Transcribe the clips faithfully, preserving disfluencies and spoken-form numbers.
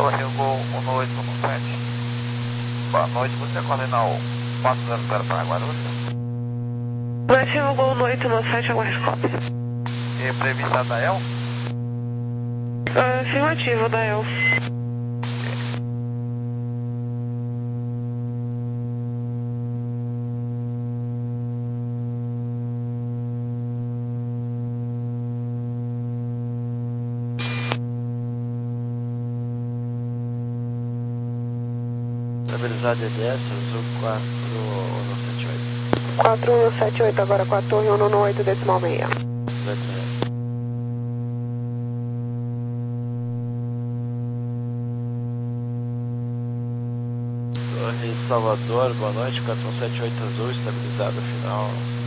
Torre Gol um oito um sete. Boa noite, você é coordenal quatro zero zero para Guarulhos? Nativo Gol um oito um sete, aguarde cópia. E prevista da E L? Afirmativo, da E L. Estabilizado D D S, azul quatro um sete oito. quatro um sete oito, agora com a torre um um oito, decimal meia. Torre Salvador, boa noite, quatro um sete oito azul, estabilizado final.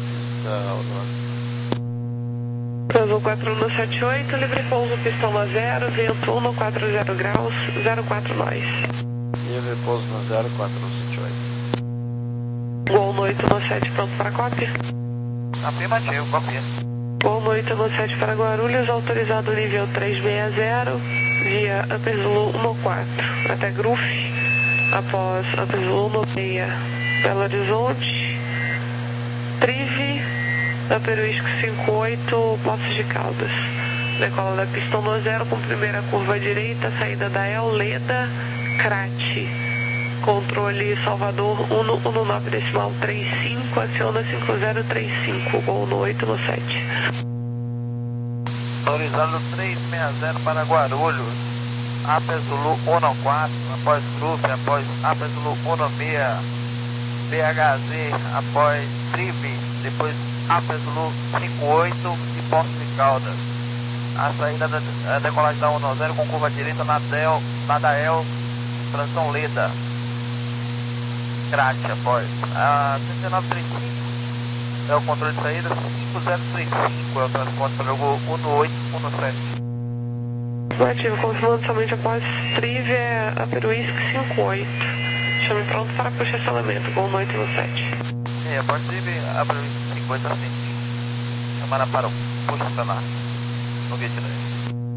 Pista Azul quatro um sete oito, livre pouso, pista um a zero, vento um no quatro zero graus, zero quatro nós. Livre pouso no zero quatro um sete oito. Gol um oito um sete, pronto para cópia. Afirmativo, copia. Gol um oito um sete para Guarulhos, autorizado nível trezentos e sessenta, via Upper Zulu um quatro, até Gruf, após Upper Zulu um seis, Belo Horizonte, Trive, Upper Whisky cinco oito, Poços de Caldas. Decola da pista um zero com primeira curva à direita, saída da El Leda, Crate. Controle Salvador um um nove decimal trinta e cinco, aciona cinco zero três cinco, Gol no oito no sete. Autorizado trezentos e sessenta para Guarulhos, Upper Zulu um quatro, após Gruf, após Upper Zulu um seis, B H Z, após Trive, depois Upper Zulu cinco oito e Poços de Caldas. A saída da a decolagem da um zero com curva direita na Del, na Dael, transição Leda. Crate após. A trinta e nove trinta e cinco é o controle de saída, cinco zero três cinco é o transporte para o Gol um oito um sete. Ativo, confirmando somente após Trive, é Upper Whisky cinco oito. Chame pronto para puxar estacionamento, Gol um oito um sete. É, após Trive, Upper Whisky cinco oito assim. Chamada para o puxo estacionar. No gate dez.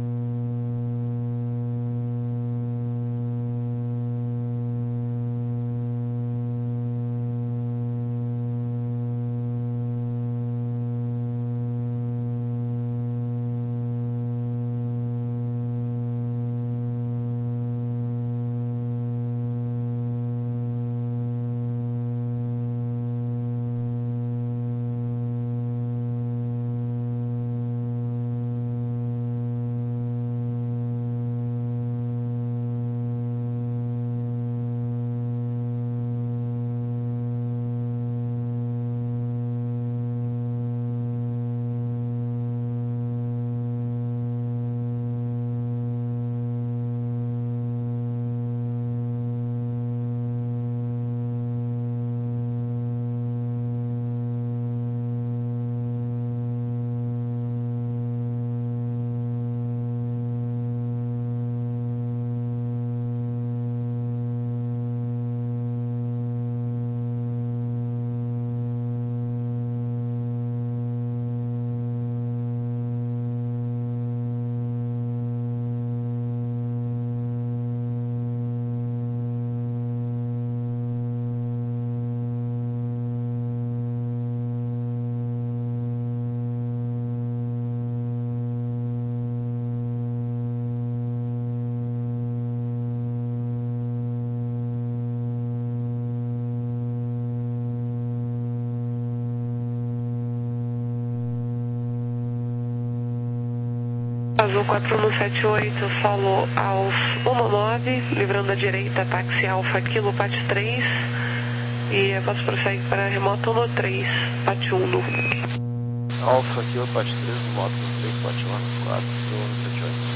Azul quatro um sete oito, solo aos um nove, livrando a direita, táxi Alfa Kilo, Pat três. E após prossegue para remoto um três, Pat um. Alfa Kilo, Pat três, remoto um três, Pat um, quatro um sete oito.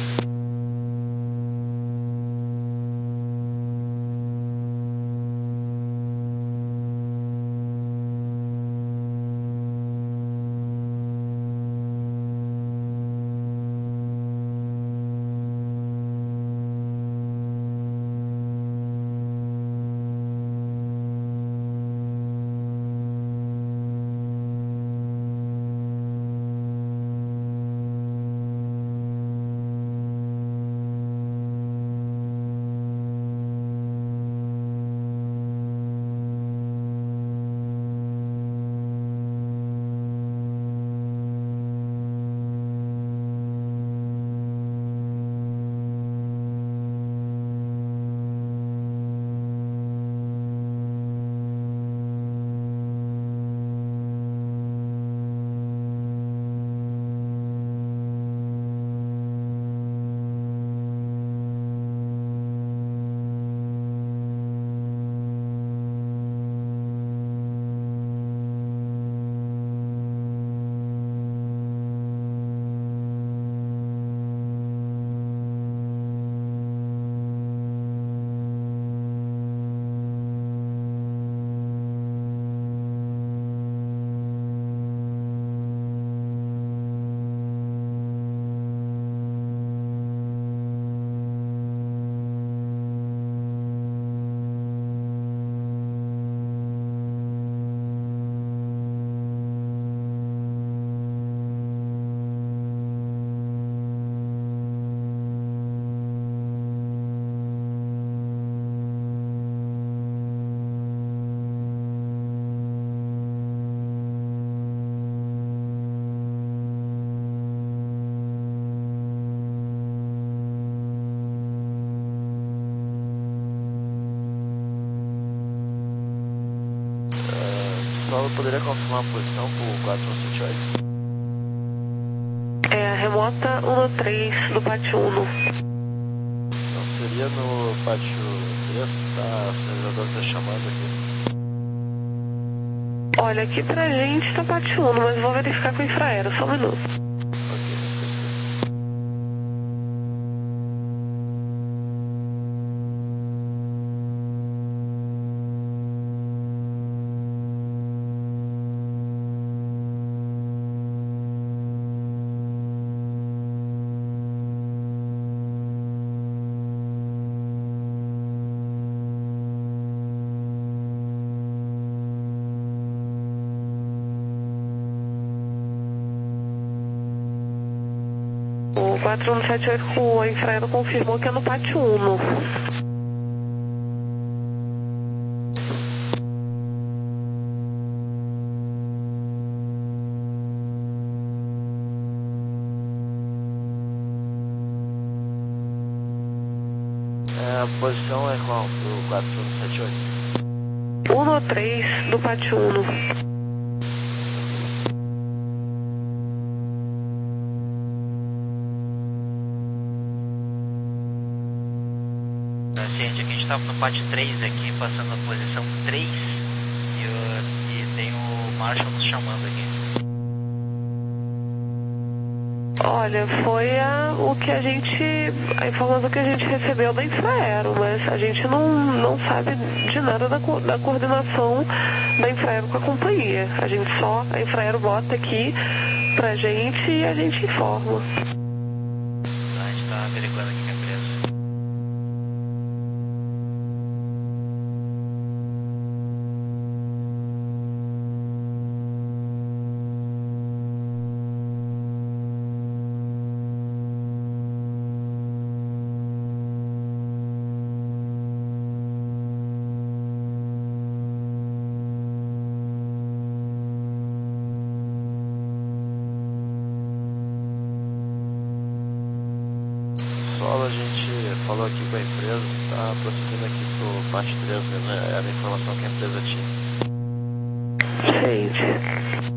poderia confirmar a posição por quatro um sete oito? É a remota um três do Pátio Uno. Então seria no pátio três, tá? A sinalizadora está chamando aqui. Olha, aqui pra gente tá Pátio Uno, mas vou verificar com o infraero, só um minuto. O quatro um sete oito com o infraero confirmou que é no Pátio Uno. É, a posição é qual pro quatro um sete oito? um três do Pátio Uno. Ciente, aqui a gente estava no pátio três aqui, passando a posição três e, uh, e tem o Marshall nos chamando aqui. Olha, foi a, o que a gente, a informação que a gente recebeu da Infraero, mas a gente não, não sabe de nada da, da coordenação da Infraero com a companhia. A gente só, a Infraero bota aqui pra gente e a gente informa. A gente está averiguando aqui com a empresa. Solo, a gente falou aqui com a empresa, tá prosseguindo aqui pro parte três mesmo, era a informação que a empresa tinha. Gente.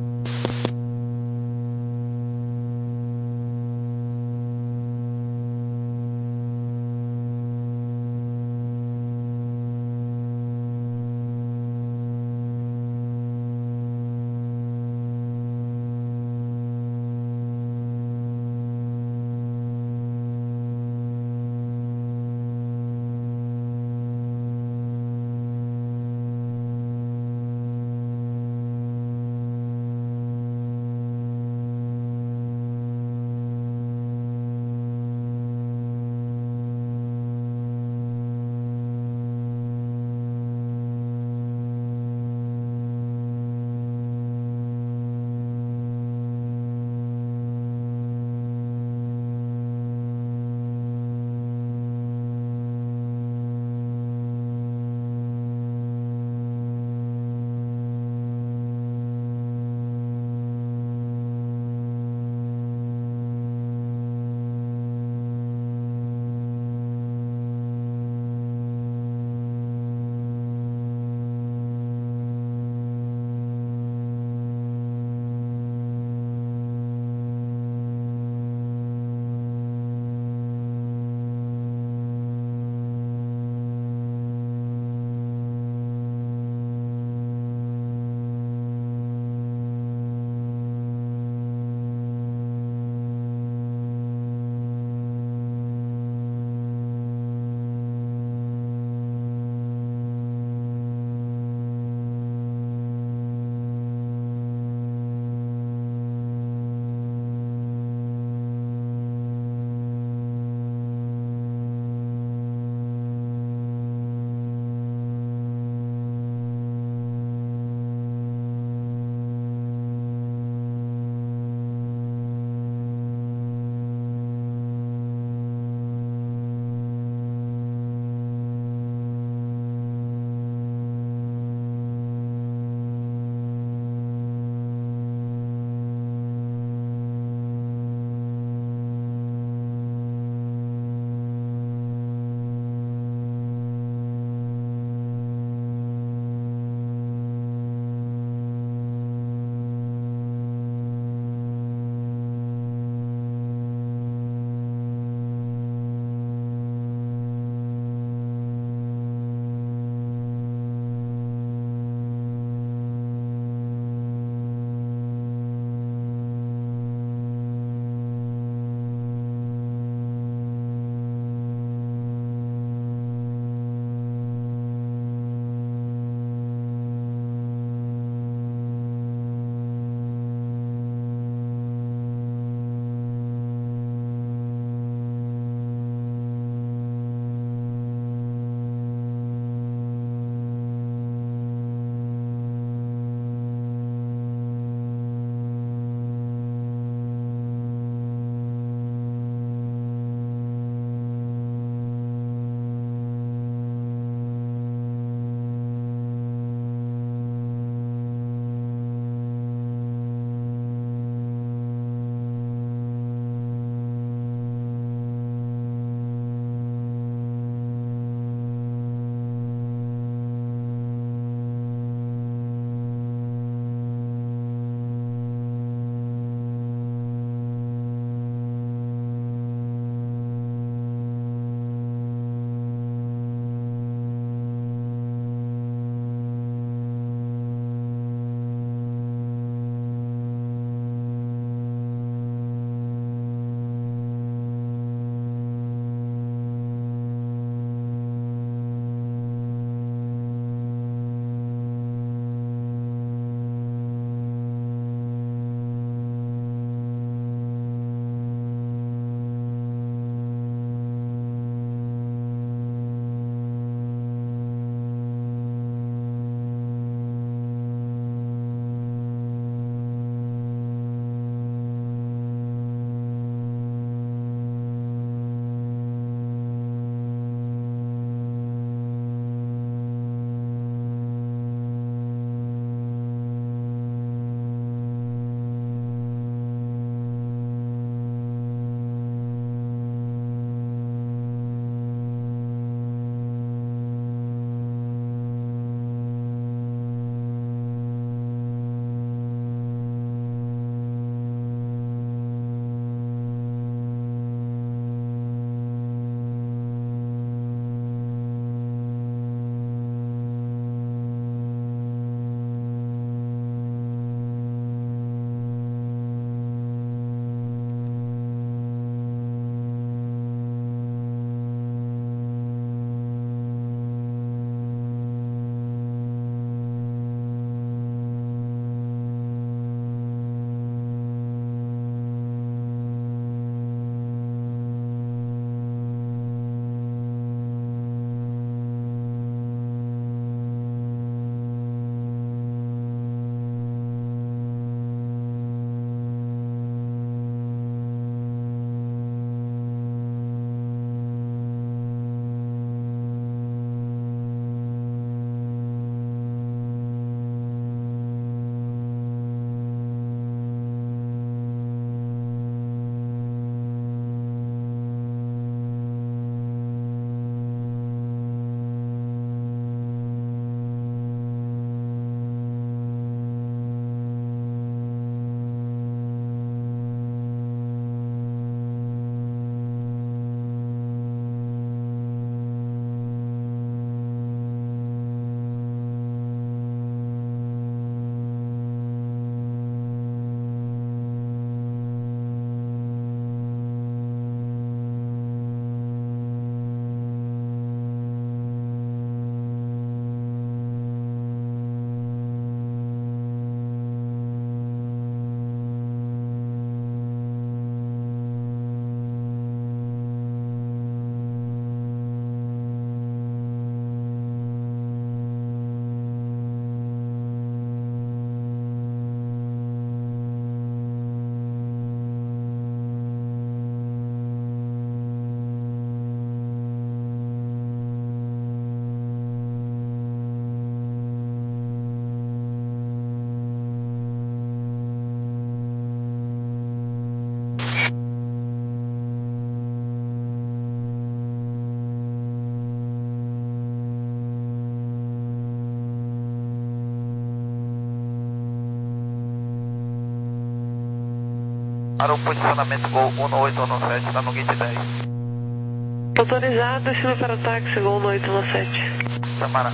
Para o posicionamento Gol um oito um sete, está no gate dez. Autorizado, destino para o táxi Gol um oito um sete. Samará.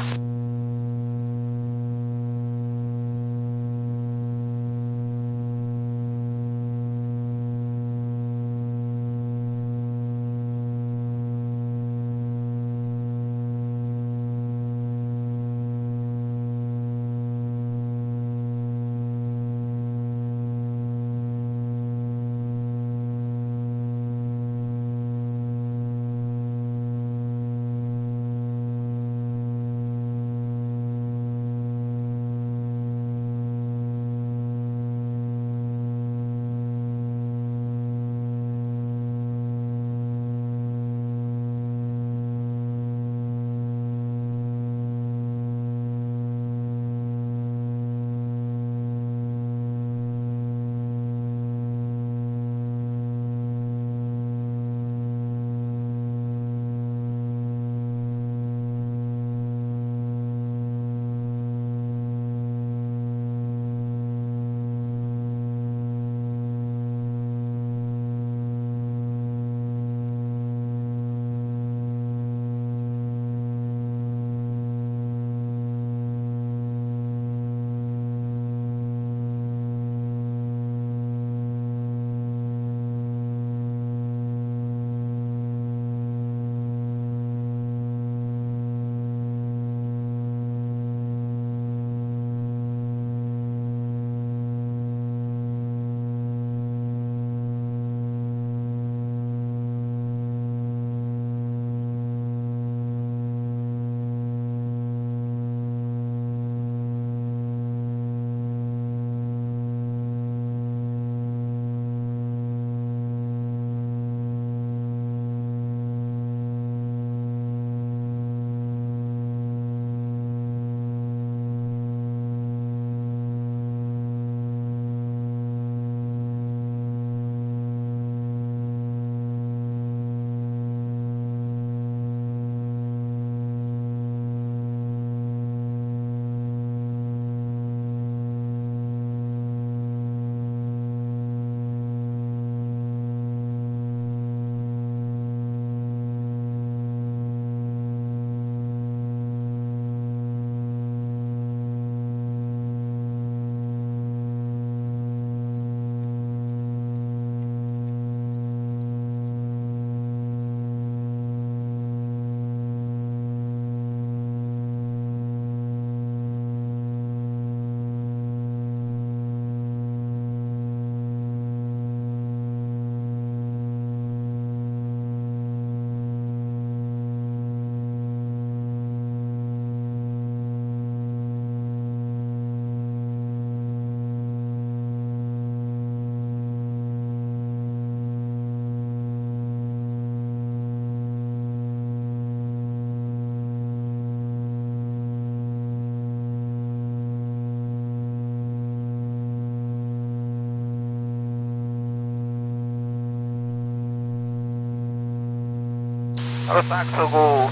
Para o táxi Gol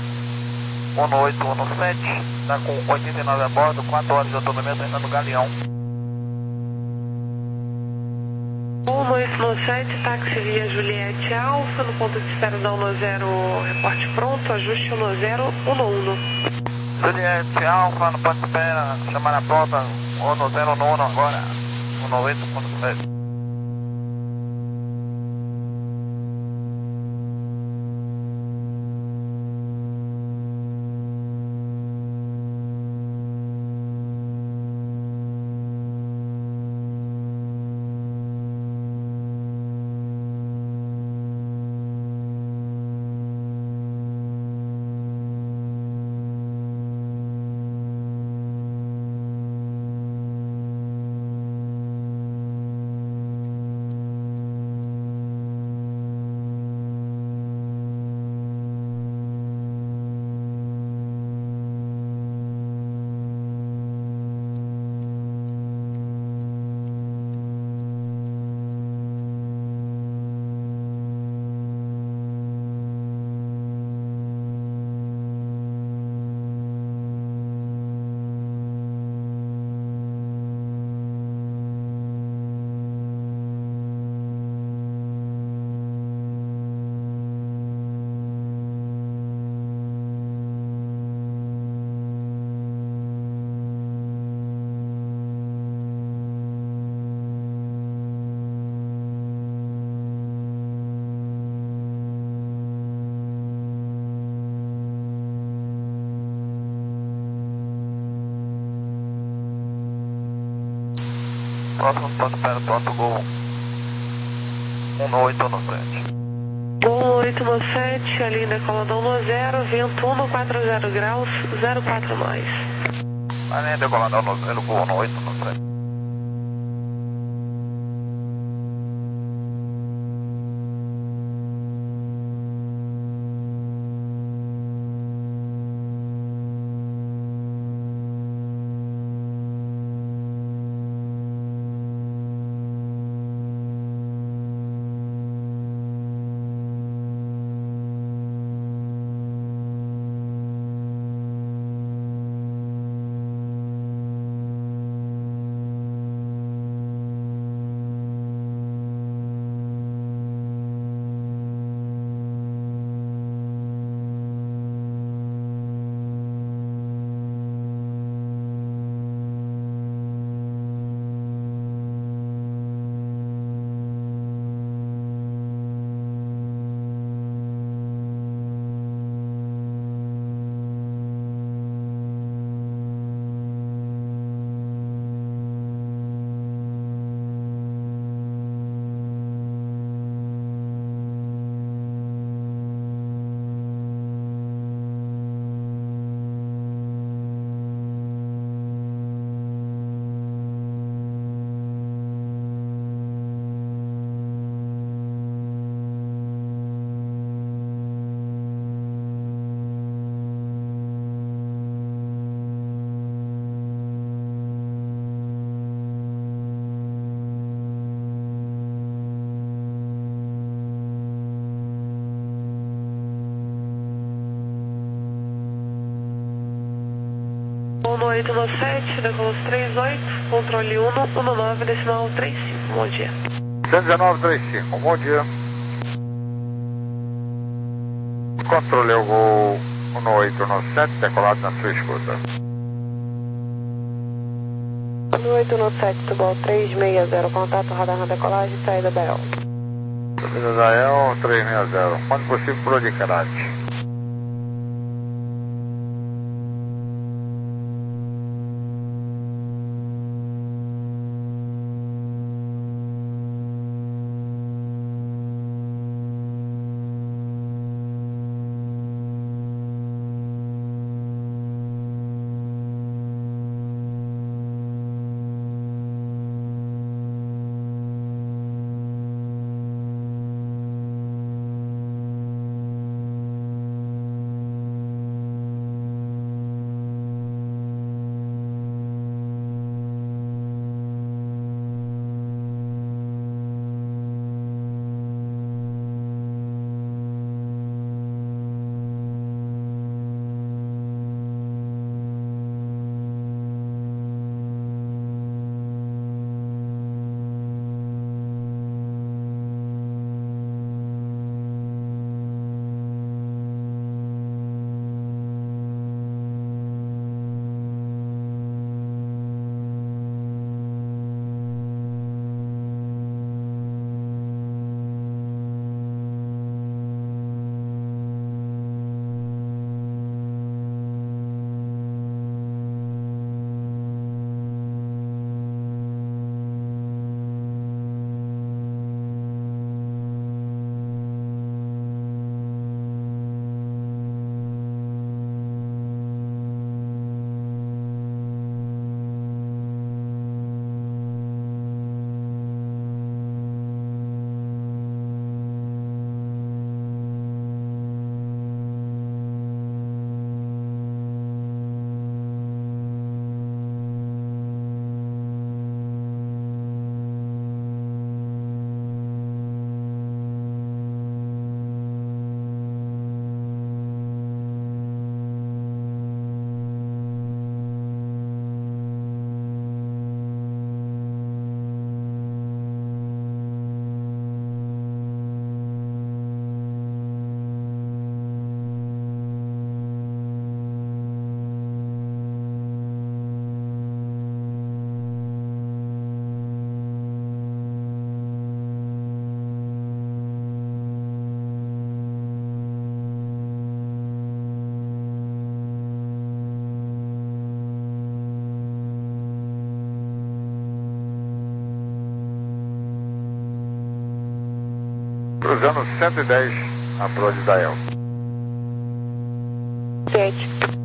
um oito um sete, está com oitenta e nove a bordo, quatro horas de autonomia, está indo no Galeão. um oito um sete, táxi via Juliette Alfa, no ponto de espera da um zero, reporte pronto, ajuste um zero um um. Juliette Alfa, no ponto de espera, chamar a pronta, um zero um um agora, um oito um sete. próximo ponto para ponto Gol um oito no sete. Gol um oito no sete, ali decoladão no zero, vento um no quatro zero graus, zero quatro nós. Ali decoladão no zero, Gol um oito no sete. um oito no sete, decolos três oito, controle um um nove decimal trinta e cinco, bom dia. cento e dezenove, trinta e cinco, bom dia. Controle o Gol um oito no sete, decolado na sua escuta. um oito no sete, Tubal três seis zero, contato radar na decolagem, saída da El. Saída da El, três seis zero, quando possível por Odicarate. Cruzando cento e dez, approach Dial. sete.